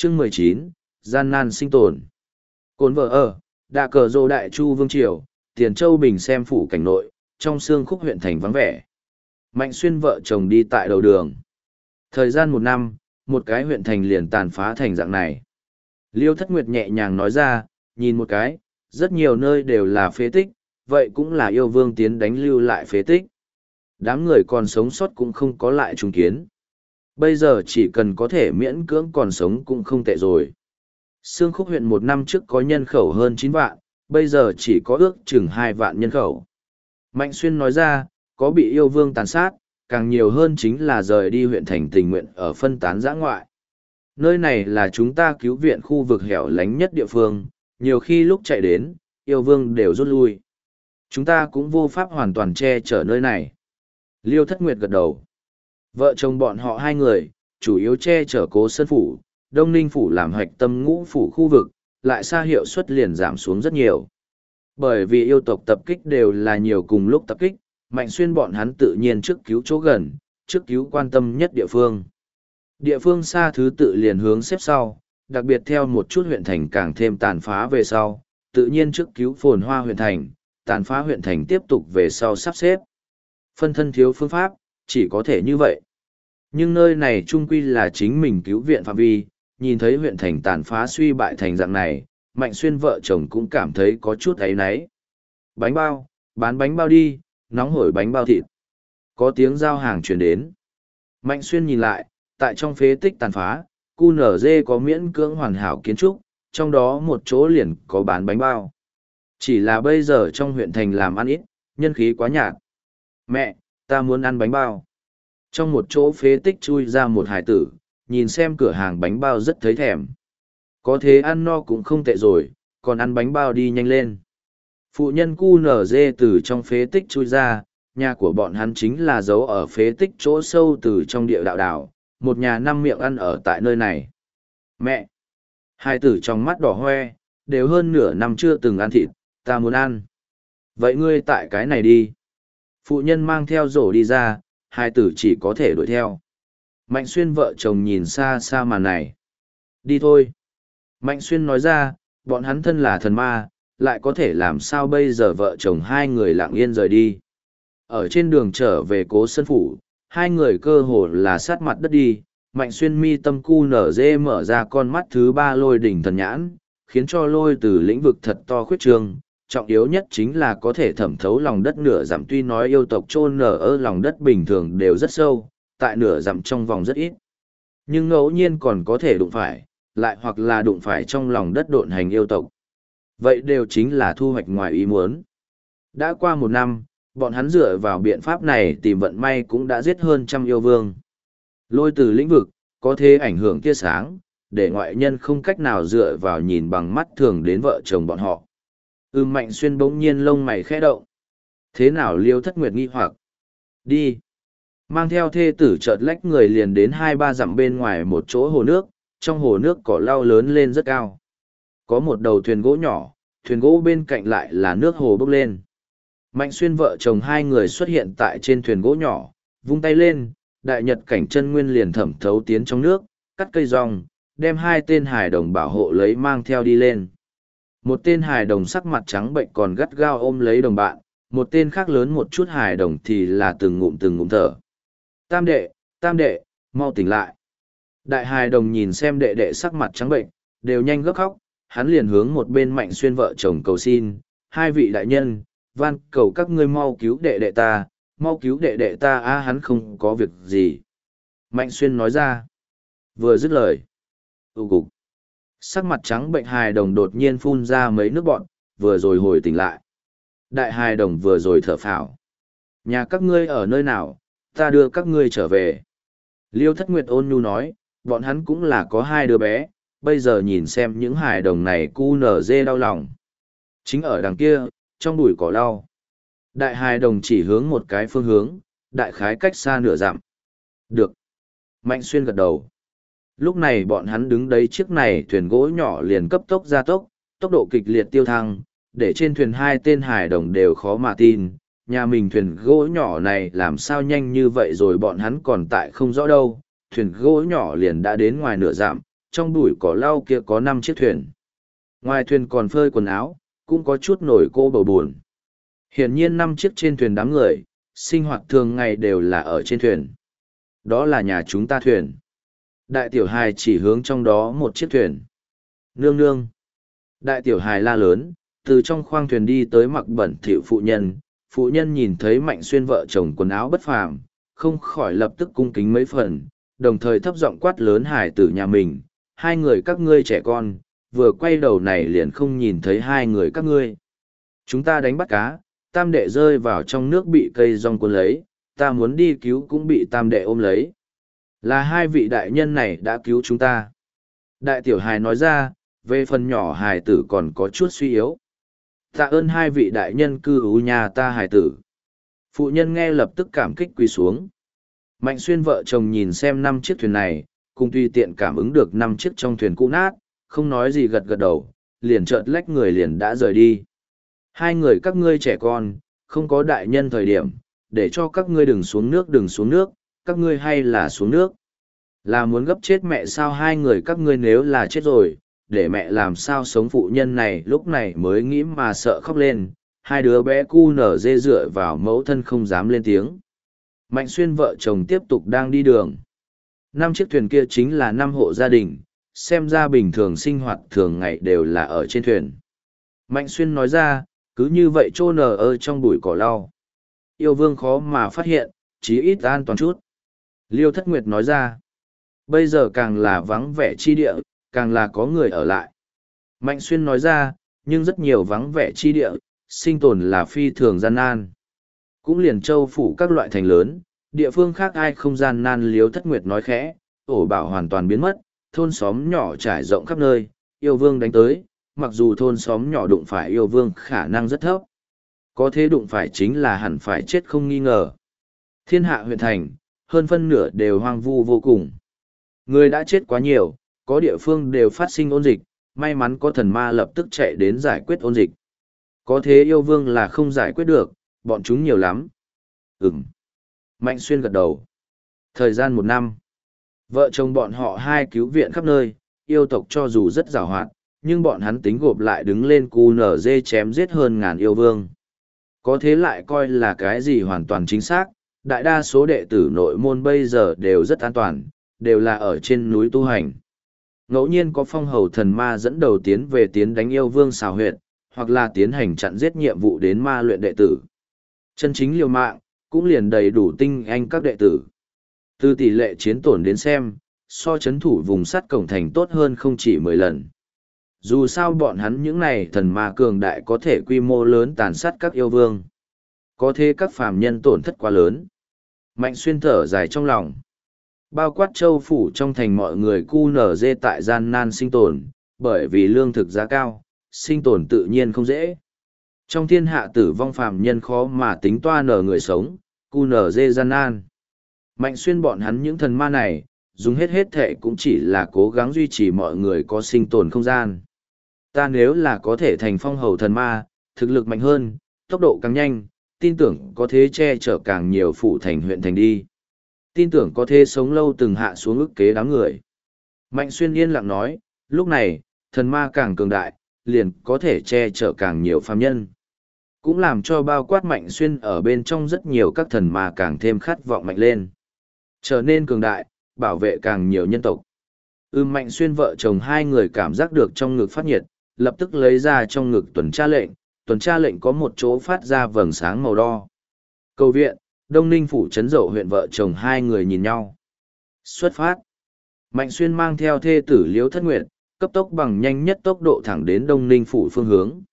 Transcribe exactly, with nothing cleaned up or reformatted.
Chương mười chín, gian nan sinh tồn. Cồn vợ ở, đạ cờ rô đại chu vương triều, Tiền Châu Bình xem phủ cảnh nội, trong xương khúc huyện thành vắng vẻ. Mạnh Xuyên vợ chồng đi tại đầu đường. Thời gian một năm, một cái huyện thành liền tàn phá thành dạng này. Liêu Thất Nguyệt nhẹ nhàng nói ra, nhìn một cái, rất nhiều nơi đều là phế tích, vậy cũng là yêu vương tiến đánh lưu lại phế tích. Đám người còn sống sót cũng không có lại trùng kiến. Bây giờ chỉ cần có thể miễn cưỡng còn sống cũng không tệ rồi. Sương Khúc huyện một năm trước có nhân khẩu hơn chín vạn, bây giờ chỉ có ước chừng hai vạn nhân khẩu. Mạnh Xuyên nói ra, có bị yêu vương tàn sát, càng nhiều hơn chính là rời đi huyện thành tình nguyện ở phân tán dã ngoại. Nơi này là chúng ta cứu viện khu vực hẻo lánh nhất địa phương, nhiều khi lúc chạy đến, yêu vương đều rút lui. Chúng ta cũng vô pháp hoàn toàn che chở nơi này. Liêu Thất Nguyệt gật đầu. Vợ chồng bọn họ hai người, chủ yếu che chở Cố Sơn Phủ, Đông Ninh Phủ làm hoạch tâm ngũ phủ khu vực, lại xa hiệu suất liền giảm xuống rất nhiều. Bởi vì yêu tộc tập kích đều là nhiều cùng lúc tập kích, Mạnh Xuyên bọn hắn tự nhiên trước cứu chỗ gần, trước cứu quan tâm nhất địa phương. Địa phương xa thứ tự liền hướng xếp sau, đặc biệt theo một chút huyện thành càng thêm tàn phá về sau, tự nhiên trước cứu phồn hoa huyện thành, tàn phá huyện thành tiếp tục về sau sắp xếp. Phân thân thiếu phương pháp, chỉ có thể như vậy. Nhưng nơi này trung quy là chính mình cứu viện phạm vi, nhìn thấy huyện thành tàn phá suy bại thành dạng này, Mạnh Xuyên vợ chồng cũng cảm thấy có chút áy náy. Bánh bao, bán bánh bao đi, nóng hổi bánh bao thịt. Có tiếng giao hàng truyền đến. Mạnh Xuyên nhìn lại, tại trong phế tích tàn phá, cu nở dê có miễn cưỡng hoàn hảo kiến trúc, trong đó một chỗ liền có bán bánh bao. Chỉ là bây giờ trong huyện thành làm ăn ít, nhân khí quá nhạt. Mẹ, ta muốn ăn bánh bao. Trong một chỗ phế tích chui ra một hải tử, nhìn xem cửa hàng bánh bao rất thấy thèm. Có thế ăn no cũng không tệ rồi, còn ăn bánh bao đi nhanh lên. Phụ nhân cu nở dê từ trong phế tích chui ra, nhà của bọn hắn chính là giấu ở phế tích chỗ sâu từ trong địa đạo đảo, một nhà năm miệng ăn ở tại nơi này. Mẹ! Hai tử trong mắt đỏ hoe, đều hơn nửa năm chưa từng ăn thịt, ta muốn ăn. Vậy ngươi tại cái này đi. Phụ nhân mang theo rổ đi ra, hai tử chỉ có thể đuổi theo. Mạnh Xuyên vợ chồng nhìn xa xa màn này. Đi thôi. Mạnh Xuyên nói ra, bọn hắn thân là thần ma, lại có thể làm sao bây giờ vợ chồng hai người lặng yên rời đi. Ở trên đường trở về Cố Sơn Phủ, hai người cơ hồ là sát mặt đất đi. Mạnh Xuyên mi tâm cu nở dê mở ra con mắt thứ ba lôi đỉnh thần nhãn, khiến cho lôi từ lĩnh vực thật to khuyết trương. Trọng yếu nhất chính là có thể thẩm thấu lòng đất nửa dặm, tuy nói yêu tộc chôn nở ở lòng đất bình thường đều rất sâu, tại nửa dặm trong vòng rất ít. Nhưng ngẫu nhiên còn có thể đụng phải, lại hoặc là đụng phải trong lòng đất độn hành yêu tộc. Vậy đều chính là thu hoạch ngoài ý muốn. Đã qua một năm, bọn hắn dựa vào biện pháp này tìm vận may cũng đã giết hơn trăm yêu vương. Lôi từ lĩnh vực, có thể ảnh hưởng tia sáng, để ngoại nhân không cách nào dựa vào nhìn bằng mắt thường đến vợ chồng bọn họ. Ư Mạnh Xuyên bỗng nhiên lông mày khẽ động. Thế nào Liêu Thất Nguyệt nghi hoặc? Đi. Mang theo thê tử chợt lách người liền đến hai ba dặm bên ngoài một chỗ hồ nước, trong hồ nước cỏ lau lớn lên rất cao. Có một đầu thuyền gỗ nhỏ, thuyền gỗ bên cạnh lại là nước hồ bốc lên. Mạnh Xuyên vợ chồng hai người xuất hiện tại trên thuyền gỗ nhỏ, vung tay lên, đại nhật cảnh chân nguyên liền thẩm thấu tiến trong nước, cắt cây rong, đem hai tên hài đồng bảo hộ lấy mang theo đi lên. Một tên hài đồng sắc mặt trắng bệnh còn gắt gao ôm lấy đồng bạn, một tên khác lớn một chút hài đồng thì là từng ngụm từng ngụm thở. Tam đệ, tam đệ, mau tỉnh lại. Đại hài đồng nhìn xem đệ đệ sắc mặt trắng bệnh, đều nhanh gấp khóc, hắn liền hướng một bên Mạnh Xuyên vợ chồng cầu xin, hai vị đại nhân, van cầu các ngươi mau cứu đệ đệ ta, mau cứu đệ đệ ta á, hắn không có việc gì. Mạnh Xuyên nói ra, vừa dứt lời. Ú cục. Sắc mặt trắng bệnh hài đồng đột nhiên phun ra mấy nước bọn, vừa rồi hồi tỉnh lại. Đại hài đồng vừa rồi thở phào. Nhà các ngươi ở nơi nào, ta đưa các ngươi trở về. Liêu Thất Nguyệt ôn nhu nói, bọn hắn cũng là có hai đứa bé, bây giờ nhìn xem những hài đồng này cu nở dê đau lòng. Chính ở đằng kia, trong bụi cỏ lau. Đại hài đồng chỉ hướng một cái phương hướng, đại khái cách xa nửa dặm. Được. Mạnh Xuyên gật đầu. Lúc này bọn hắn đứng đấy chiếc này thuyền gỗ nhỏ liền cấp tốc gia tốc, tốc độ kịch liệt tiêu thăng, để trên thuyền hai tên hài đồng đều khó mà tin. Nhà mình thuyền gỗ nhỏ này làm sao nhanh như vậy rồi bọn hắn còn tại không rõ đâu. Thuyền gỗ nhỏ liền đã đến ngoài nửa dặm, trong bụi cỏ lau kia có năm chiếc thuyền. Ngoài thuyền còn phơi quần áo, cũng có chút nổi cô bầu buồn. Hiển nhiên năm chiếc trên thuyền đám người, sinh hoạt thường ngày đều là ở trên thuyền. Đó là nhà chúng ta thuyền. Đại tiểu hài chỉ hướng trong đó một chiếc thuyền. Nương nương. Đại tiểu hài la lớn, từ trong khoang thuyền đi tới mặc bẩn thỉu phụ nhân. Phụ nhân nhìn thấy Mạnh Xuyên vợ chồng quần áo bất phàm, không khỏi lập tức cung kính mấy phần, đồng thời thấp giọng quát lớn hài tử nhà mình. Hai người các ngươi trẻ con, vừa quay đầu này liền không nhìn thấy hai người các ngươi. Chúng ta đánh bắt cá, tam đệ rơi vào trong nước bị cây rong cuốn lấy, ta muốn đi cứu cũng bị tam đệ ôm lấy. Là hai vị đại nhân này đã cứu chúng ta. Đại tiểu hài nói ra, về phần nhỏ hài tử còn có chút suy yếu. Tạ ơn hai vị đại nhân cư ú nhà ta hài tử. Phụ nhân nghe lập tức cảm kích quỳ xuống. Mạnh Xuyên vợ chồng nhìn xem năm chiếc thuyền này, cùng tùy tiện cảm ứng được năm chiếc trong thuyền cũ nát, không nói gì gật gật đầu, liền chợt lách người liền đã rời đi. Hai người các ngươi trẻ con, không có đại nhân thời điểm, để cho các ngươi đừng xuống nước đừng xuống nước, các ngươi hay là xuống nước. Là muốn gấp chết mẹ sao hai người các ngươi nếu là chết rồi, để mẹ làm sao sống phụ nhân này lúc này mới nghĩ mà sợ khóc lên, hai đứa bé cu nở dê dựa vào mẫu thân không dám lên tiếng. Mạnh Xuyên vợ chồng tiếp tục đang đi đường. Năm chiếc thuyền kia chính là năm hộ gia đình, xem ra bình thường sinh hoạt thường ngày đều là ở trên thuyền. Mạnh Xuyên nói ra, cứ như vậy trô nở ở trong bụi cỏ lau. Yêu vương khó mà phát hiện, chí ít an toàn chút. Liêu Thất Nguyệt nói ra, bây giờ càng là vắng vẻ chi địa, càng là có người ở lại. Mạnh Xuyên nói ra, nhưng rất nhiều vắng vẻ chi địa, sinh tồn là phi thường gian nan. Cũng liền châu phủ các loại thành lớn, địa phương khác ai không gian nan. Liêu Thất Nguyệt nói khẽ, ổ bảo hoàn toàn biến mất, thôn xóm nhỏ trải rộng khắp nơi, yêu vương đánh tới, mặc dù thôn xóm nhỏ đụng phải yêu vương khả năng rất thấp. Có thế đụng phải chính là hẳn phải chết không nghi ngờ. Thiên hạ huyện thành, hơn phân nửa đều hoang vu vô cùng. Người đã chết quá nhiều, có địa phương đều phát sinh ôn dịch, may mắn có thần ma lập tức chạy đến giải quyết ôn dịch. Có thế yêu vương là không giải quyết được, bọn chúng nhiều lắm. Ừm. Mạnh Xuyên gật đầu. Thời gian một năm. Vợ chồng bọn họ hai cứu viện khắp nơi, yêu tộc cho dù rất giàu hoạt, nhưng bọn hắn tính gộp lại đứng lên cu nở dê chém giết hơn ngàn yêu vương. Có thế lại coi là cái gì hoàn toàn chính xác, đại đa số đệ tử nội môn bây giờ đều rất an toàn, đều là ở trên núi tu hành. Ngẫu nhiên có phong hầu thần ma dẫn đầu tiến về tiến đánh yêu vương xào huyệt, hoặc là tiến hành chặn giết nhiệm vụ đến ma luyện đệ tử. Chân chính liều mạng, cũng liền đầy đủ tinh anh các đệ tử. Từ tỷ lệ chiến tổn đến xem, so chấn thủ vùng sắt cổng thành tốt hơn không chỉ mười lần. Dù sao bọn hắn những này thần ma cường đại có thể quy mô lớn tàn sát các yêu vương. Có thế các phàm nhân tổn thất quá lớn. Mạnh Xuyên thở dài trong lòng. Bao quát châu phủ trong thành mọi người cu nở dê tại gian nan sinh tồn, bởi vì lương thực giá cao, sinh tồn tự nhiên không dễ. Trong thiên hạ tử vong phàm nhân khó mà tính toa nở người sống, cu nở dê gian nan. Mạnh Xuyên bọn hắn những thần ma này, dùng hết hết thệ cũng chỉ là cố gắng duy trì mọi người có sinh tồn không gian. Ta nếu là có thể thành phong hầu thần ma, thực lực mạnh hơn, tốc độ càng nhanh, tin tưởng có thế che chở càng nhiều phủ thành huyện thành đi. Tin tưởng có thế sống lâu từng hạ xuống ức kế đám người. Mạnh Xuyên yên lặng nói, lúc này, thần ma càng cường đại, liền có thể che chở càng nhiều phàm nhân. Cũng làm cho bao quát Mạnh Xuyên ở bên trong rất nhiều các thần ma càng thêm khát vọng mạnh lên. Trở nên cường đại, bảo vệ càng nhiều nhân tộc. Ưm Mạnh Xuyên vợ chồng hai người cảm giác được trong ngực phát nhiệt, lập tức lấy ra trong ngực tuần tra lệnh, tuần tra lệnh có một chỗ phát ra vầng sáng màu đo. Cầu viện, Đông Ninh phủ trấn Dậu huyện vợ chồng hai người nhìn nhau. Xuất phát. Mạnh Xuyên mang theo thê tử Liễu Thất Nguyệt, cấp tốc bằng nhanh nhất tốc độ thẳng đến Đông Ninh phủ phương hướng.